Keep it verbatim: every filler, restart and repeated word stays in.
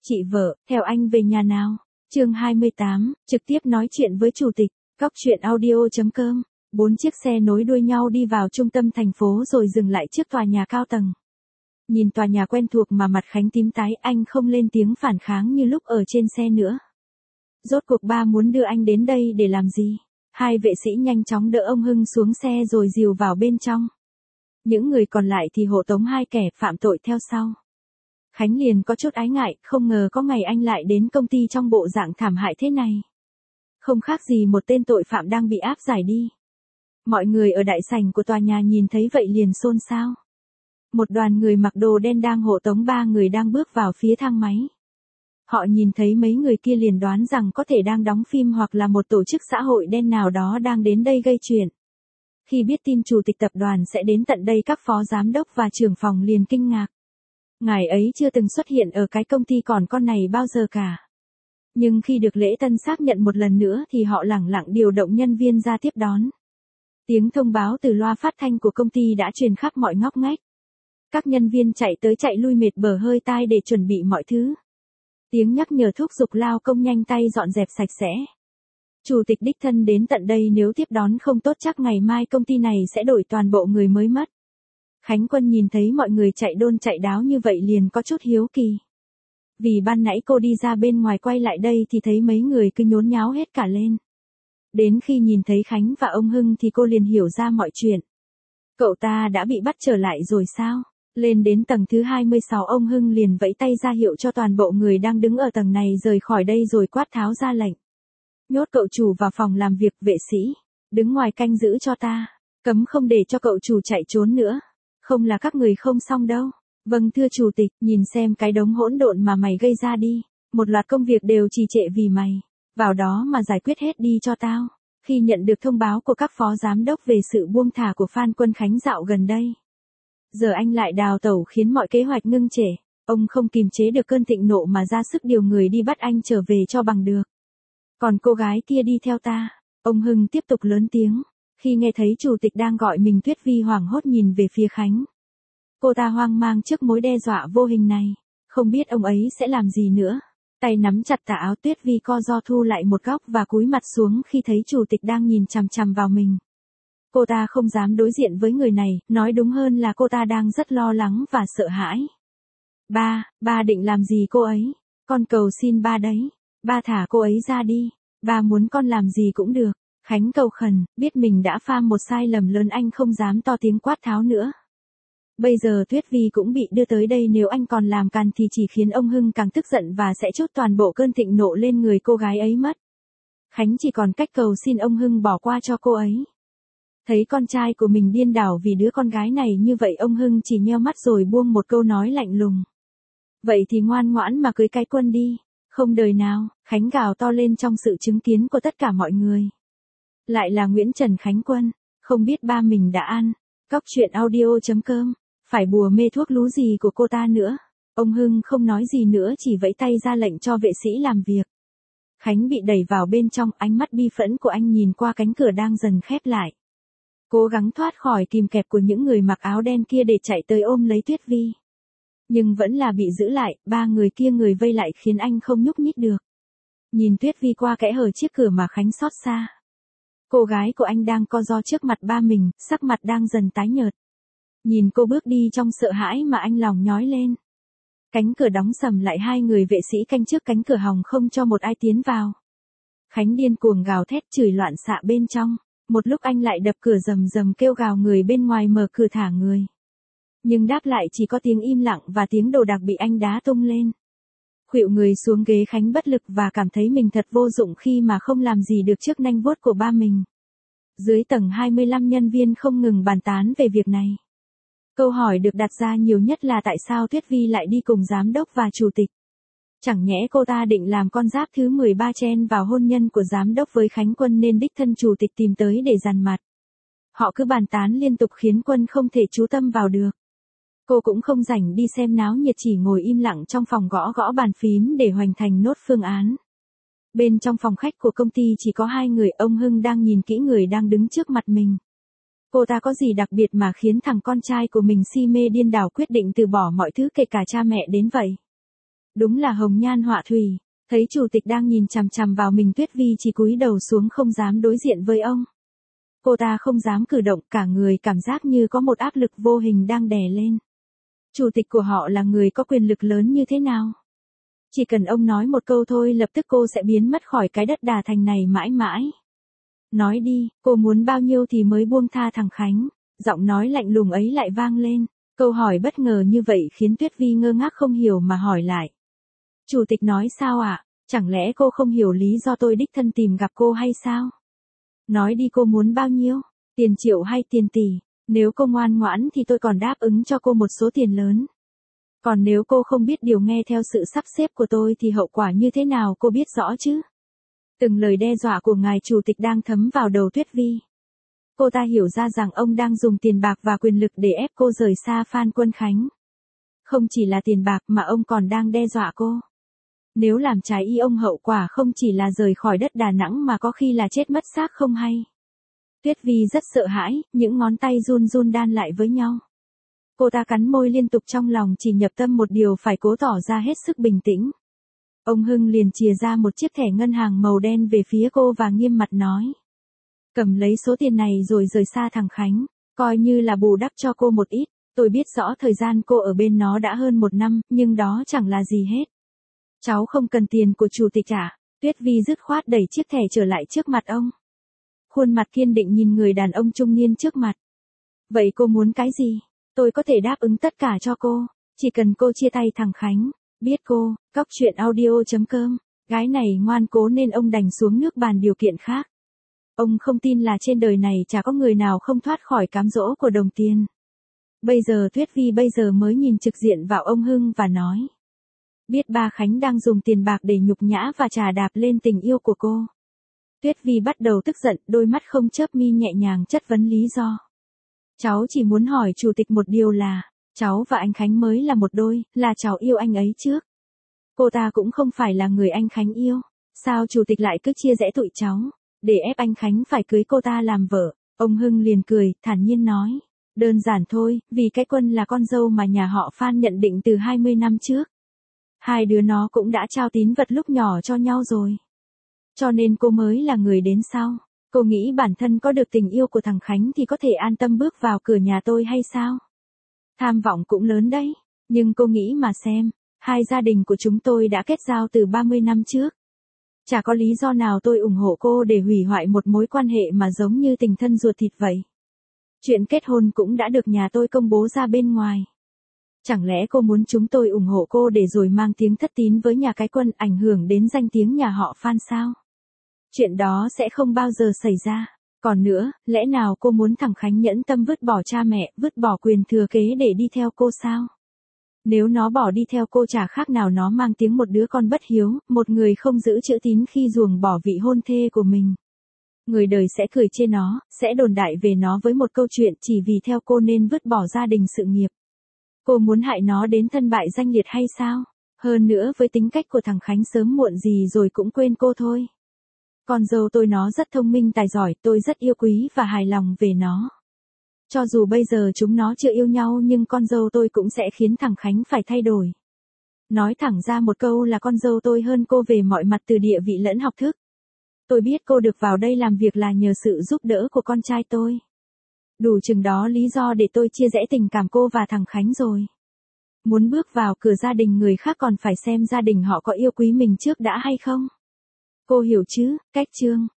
Chị vợ, theo anh về nhà nào? Chương hai mươi tám, trực tiếp nói chuyện với chủ tịch. Góc truyện audio chấm com. Bốn chiếc xe nối đuôi nhau đi vào trung tâm thành phố rồi dừng lại trước tòa nhà cao tầng. Nhìn tòa nhà quen thuộc mà mặt Khánh tím tái, anh không lên tiếng phản kháng như lúc ở trên xe nữa. Rốt cuộc ba muốn đưa anh đến đây để làm gì? Hai vệ sĩ nhanh chóng đỡ ông Hưng xuống xe rồi dìu vào bên trong. Những người còn lại thì hộ tống hai kẻ phạm tội theo sau. Khánh liền có chút ái ngại, không ngờ có ngày anh lại đến công ty trong bộ dạng thảm hại thế này. Không khác gì một tên tội phạm đang bị áp giải đi. Mọi người ở đại sảnh của tòa nhà nhìn thấy vậy liền xôn xao. Một đoàn người mặc đồ đen đang hộ tống ba người đang bước vào phía thang máy. Họ nhìn thấy mấy người kia liền đoán rằng có thể đang đóng phim hoặc là một tổ chức xã hội đen nào đó đang đến đây gây chuyện. Khi biết tin chủ tịch tập đoàn sẽ đến tận đây, các phó giám đốc và trưởng phòng liền kinh ngạc. Ngài ấy chưa từng xuất hiện ở cái công ty còn con này bao giờ cả. Nhưng khi được lễ tân xác nhận một lần nữa thì họ lẳng lặng điều động nhân viên ra tiếp đón. Tiếng thông báo từ loa phát thanh của công ty đã truyền khắp mọi ngóc ngách. Các nhân viên chạy tới chạy lui mệt bở hơi tai để chuẩn bị mọi thứ. Tiếng nhắc nhở thúc giục lao công nhanh tay dọn dẹp sạch sẽ. Chủ tịch đích thân đến tận đây, nếu tiếp đón không tốt chắc ngày mai công ty này sẽ đổi toàn bộ người mới mất. Khánh Quân nhìn thấy mọi người chạy đôn chạy đáo như vậy liền có chút hiếu kỳ. Vì ban nãy cô đi ra bên ngoài quay lại đây thì thấy mấy người cứ nhốn nháo hết cả lên. Đến khi nhìn thấy Khánh và ông Hưng thì cô liền hiểu ra mọi chuyện. Cậu ta đã bị bắt trở lại rồi sao? Lên đến tầng thứ hai mươi sáu, ông Hưng liền vẫy tay ra hiệu cho toàn bộ người đang đứng ở tầng này rời khỏi đây rồi quát tháo ra lệnh. Nhốt cậu chủ vào phòng làm việc, vệ sĩ. Đứng ngoài canh giữ cho ta. Cấm không để cho cậu chủ chạy trốn nữa. Không là các người không xong đâu. Vâng thưa chủ tịch, nhìn xem cái đống hỗn độn mà mày gây ra đi. Một loạt công việc đều trì trệ vì mày. Vào đó mà giải quyết hết đi cho tao. Khi nhận được thông báo của các phó giám đốc về sự buông thả của Phan Quân Khánh dạo gần đây. Giờ anh lại đào tẩu khiến mọi kế hoạch ngưng trệ. Ông không kìm chế được cơn thịnh nộ mà ra sức điều người đi bắt anh trở về cho bằng được. Còn cô gái kia đi theo ta. Ông Hưng tiếp tục lớn tiếng. Khi nghe thấy chủ tịch đang gọi mình, Tuyết Vi hoảng hốt nhìn về phía Khánh. Cô ta hoang mang trước mối đe dọa vô hình này. Không biết ông ấy sẽ làm gì nữa. Tay nắm chặt tà áo, Tuyết Vi co ro thu lại một góc và cúi mặt xuống khi thấy chủ tịch đang nhìn chằm chằm vào mình. Cô ta không dám đối diện với người này, nói đúng hơn là cô ta đang rất lo lắng và sợ hãi. Ba, ba định làm gì cô ấy? Con cầu xin ba đấy. Ba thả cô ấy ra đi. Ba muốn con làm gì cũng được. Khánh cầu khẩn, biết mình đã phạm một sai lầm lớn, anh không dám to tiếng quát tháo nữa. Bây giờ Tuyết Vi cũng bị đưa tới đây, nếu anh còn làm càn thì chỉ khiến ông Hưng càng tức giận và sẽ trút toàn bộ cơn thịnh nộ lên người cô gái ấy mất. Khánh chỉ còn cách cầu xin ông Hưng bỏ qua cho cô ấy. Thấy con trai của mình điên đảo vì đứa con gái này như vậy, ông Hưng chỉ nheo mắt rồi buông một câu nói lạnh lùng. Vậy thì ngoan ngoãn mà cưới cái Quân đi. Không đời nào, Khánh gào to lên trong sự chứng kiến của tất cả mọi người. Lại là Nguyễn Trần Khánh Quân, không biết ba mình đã ăn. Góc truyện audio chấm com, phải bùa mê thuốc lú gì của cô ta nữa. Ông Hưng không nói gì nữa, chỉ vẫy tay ra lệnh cho vệ sĩ làm việc. Khánh bị đẩy vào bên trong, ánh mắt bi phẫn của anh nhìn qua cánh cửa đang dần khép lại. Cố gắng thoát khỏi kìm kẹp của những người mặc áo đen kia để chạy tới ôm lấy Tuyết Vi. Nhưng vẫn là bị giữ lại, ba người kia người vây lại khiến anh không nhúc nhích được. Nhìn Tuyết Vi qua kẽ hở chiếc cửa mà Khánh xót xa. Cô gái của anh đang co ro trước mặt ba mình, sắc mặt đang dần tái nhợt. Nhìn cô bước đi trong sợ hãi mà anh lòng nhói lên. Cánh cửa đóng sầm lại, hai người vệ sĩ canh trước cánh cửa hòng không cho một ai tiến vào. Khánh điên cuồng gào thét chửi loạn xạ bên trong. Một lúc anh lại đập cửa rầm rầm kêu gào người bên ngoài mở cửa thả người. Nhưng đáp lại chỉ có tiếng im lặng và tiếng đồ đạc bị anh đá tung lên. Khuỵu người xuống ghế, Khánh bất lực và cảm thấy mình thật vô dụng khi mà không làm gì được trước nanh vuốt của ba mình. Dưới tầng hai mươi lăm, nhân viên không ngừng bàn tán về việc này. Câu hỏi được đặt ra nhiều nhất là tại sao Tuyết Vi lại đi cùng giám đốc và chủ tịch. Chẳng nhẽ cô ta định làm con giáp thứ mười ba chen vào hôn nhân của giám đốc với Khánh Quân nên đích thân chủ tịch tìm tới để dằn mặt. Họ cứ bàn tán liên tục khiến Quân không thể chú tâm vào được. Cô cũng không rảnh đi xem náo nhiệt, chỉ ngồi im lặng trong phòng gõ gõ bàn phím để hoành thành nốt phương án. Bên trong phòng khách của công ty chỉ có hai người, ông Hưng đang nhìn kỹ người đang đứng trước mặt mình. Cô ta có gì đặc biệt mà khiến thằng con trai của mình si mê điên đảo quyết định từ bỏ mọi thứ kể cả cha mẹ đến vậy? Đúng là hồng nhan họa thủy, thấy chủ tịch đang nhìn chằm chằm vào mình, Tuyết Vi chỉ cúi đầu xuống không dám đối diện với ông. Cô ta không dám cử động, cả người cảm giác như có một áp lực vô hình đang đè lên. Chủ tịch của họ là người có quyền lực lớn như thế nào? Chỉ cần ông nói một câu thôi lập tức cô sẽ biến mất khỏi cái đất Đà Thành này mãi mãi. Nói đi, cô muốn bao nhiêu thì mới buông tha thằng Khánh? Giọng nói lạnh lùng ấy lại vang lên. Câu hỏi bất ngờ như vậy khiến Tuyết Vi ngơ ngác không hiểu mà hỏi lại. Chủ tịch nói sao ạ? À? Chẳng lẽ cô không hiểu lý do tôi đích thân tìm gặp cô hay sao? Nói đi, cô muốn bao nhiêu? Tiền triệu hay tiền tỷ? Nếu cô ngoan ngoãn thì tôi còn đáp ứng cho cô một số tiền lớn. Còn nếu cô không biết điều nghe theo sự sắp xếp của tôi thì hậu quả như thế nào cô biết rõ chứ? Từng lời đe dọa của ngài chủ tịch đang thấm vào đầu Tuyết Vi. Cô ta hiểu ra rằng ông đang dùng tiền bạc và quyền lực để ép cô rời xa Phan Quân Khánh. Không chỉ là tiền bạc mà ông còn đang đe dọa cô. Nếu làm trái ý ông hậu quả không chỉ là rời khỏi đất Đà Nẵng mà có khi là chết mất xác không hay. Tuyết Vi rất sợ hãi, những ngón tay run run đan lại với nhau. Cô ta cắn môi liên tục, trong lòng chỉ nhập tâm một điều, phải cố tỏ ra hết sức bình tĩnh. Ông Hưng liền chìa ra một chiếc thẻ ngân hàng màu đen về phía cô và nghiêm mặt nói. Cầm lấy số tiền này rồi rời xa thằng Khánh, coi như là bù đắp cho cô một ít. Tôi biết rõ thời gian cô ở bên nó đã hơn một năm, nhưng đó chẳng là gì hết. Cháu không cần tiền của chủ tịch trả. Tuyết Vi dứt khoát đẩy chiếc thẻ trở lại trước mặt ông. Khuôn mặt kiên định nhìn người đàn ông trung niên trước mặt. Vậy cô muốn cái gì? Tôi có thể đáp ứng tất cả cho cô, chỉ cần cô chia tay thằng Khánh. Biết cô, cóc truyện audio chấm com. Gái này ngoan cố nên ông đành xuống nước bàn điều kiện khác. Ông không tin là trên đời này chả có người nào không thoát khỏi cám dỗ của đồng tiền. Bây giờ Tuyết Vi bây giờ mới nhìn trực diện vào ông Hưng và nói. Biết ba Khánh đang dùng tiền bạc để nhục nhã và chà đạp lên tình yêu của cô. Tuyết Vi bắt đầu tức giận, đôi mắt không chớp mi nhẹ nhàng chất vấn lý do. Cháu chỉ muốn hỏi chủ tịch một điều là, cháu và anh Khánh mới là một đôi, là cháu yêu anh ấy trước. Cô ta cũng không phải là người anh Khánh yêu. Sao chủ tịch lại cứ chia rẽ tụi cháu, để ép anh Khánh phải cưới cô ta làm vợ? Ông Hưng liền cười, thản nhiên nói. Đơn giản thôi, vì cái Quân là con dâu mà nhà họ Phan nhận định từ hai mươi năm trước. Hai đứa nó cũng đã trao tín vật lúc nhỏ cho nhau rồi. Cho nên cô mới là người đến sau. Cô nghĩ bản thân có được tình yêu của thằng Khánh thì có thể an tâm bước vào cửa nhà tôi hay sao? Tham vọng cũng lớn đấy. Nhưng cô nghĩ mà xem, hai gia đình của chúng tôi đã kết giao từ ba mươi năm trước. Chả có lý do nào tôi ủng hộ cô để hủy hoại một mối quan hệ mà giống như tình thân ruột thịt vậy. Chuyện kết hôn cũng đã được nhà tôi công bố ra bên ngoài. Chẳng lẽ cô muốn chúng tôi ủng hộ cô để rồi mang tiếng thất tín với nhà cái Quân, ảnh hưởng đến danh tiếng nhà họ Phan sao? Chuyện đó sẽ không bao giờ xảy ra. Còn nữa, lẽ nào cô muốn thằng Khánh nhẫn tâm vứt bỏ cha mẹ, vứt bỏ quyền thừa kế để đi theo cô sao? Nếu nó bỏ đi theo cô chả khác nào nó mang tiếng một đứa con bất hiếu, một người không giữ chữ tín khi ruồng bỏ vị hôn thê của mình. Người đời sẽ cười chê nó, sẽ đồn đại về nó với một câu chuyện chỉ vì theo cô nên vứt bỏ gia đình sự nghiệp. Cô muốn hại nó đến thân bại danh liệt hay sao? Hơn nữa với tính cách của thằng Khánh sớm muộn gì rồi cũng quên cô thôi. Con dâu tôi nó rất thông minh tài giỏi, tôi rất yêu quý và hài lòng về nó. Cho dù bây giờ chúng nó chưa yêu nhau nhưng con dâu tôi cũng sẽ khiến thằng Khánh phải thay đổi. Nói thẳng ra một câu là con dâu tôi hơn cô về mọi mặt từ địa vị lẫn học thức. Tôi biết cô được vào đây làm việc là nhờ sự giúp đỡ của con trai tôi. Đủ chừng đó lý do để tôi chia rẽ tình cảm cô và thằng Khánh rồi. Muốn bước vào cửa gia đình người khác còn phải xem gia đình họ có yêu quý mình trước đã hay không. Cô hiểu chứ? Cách chương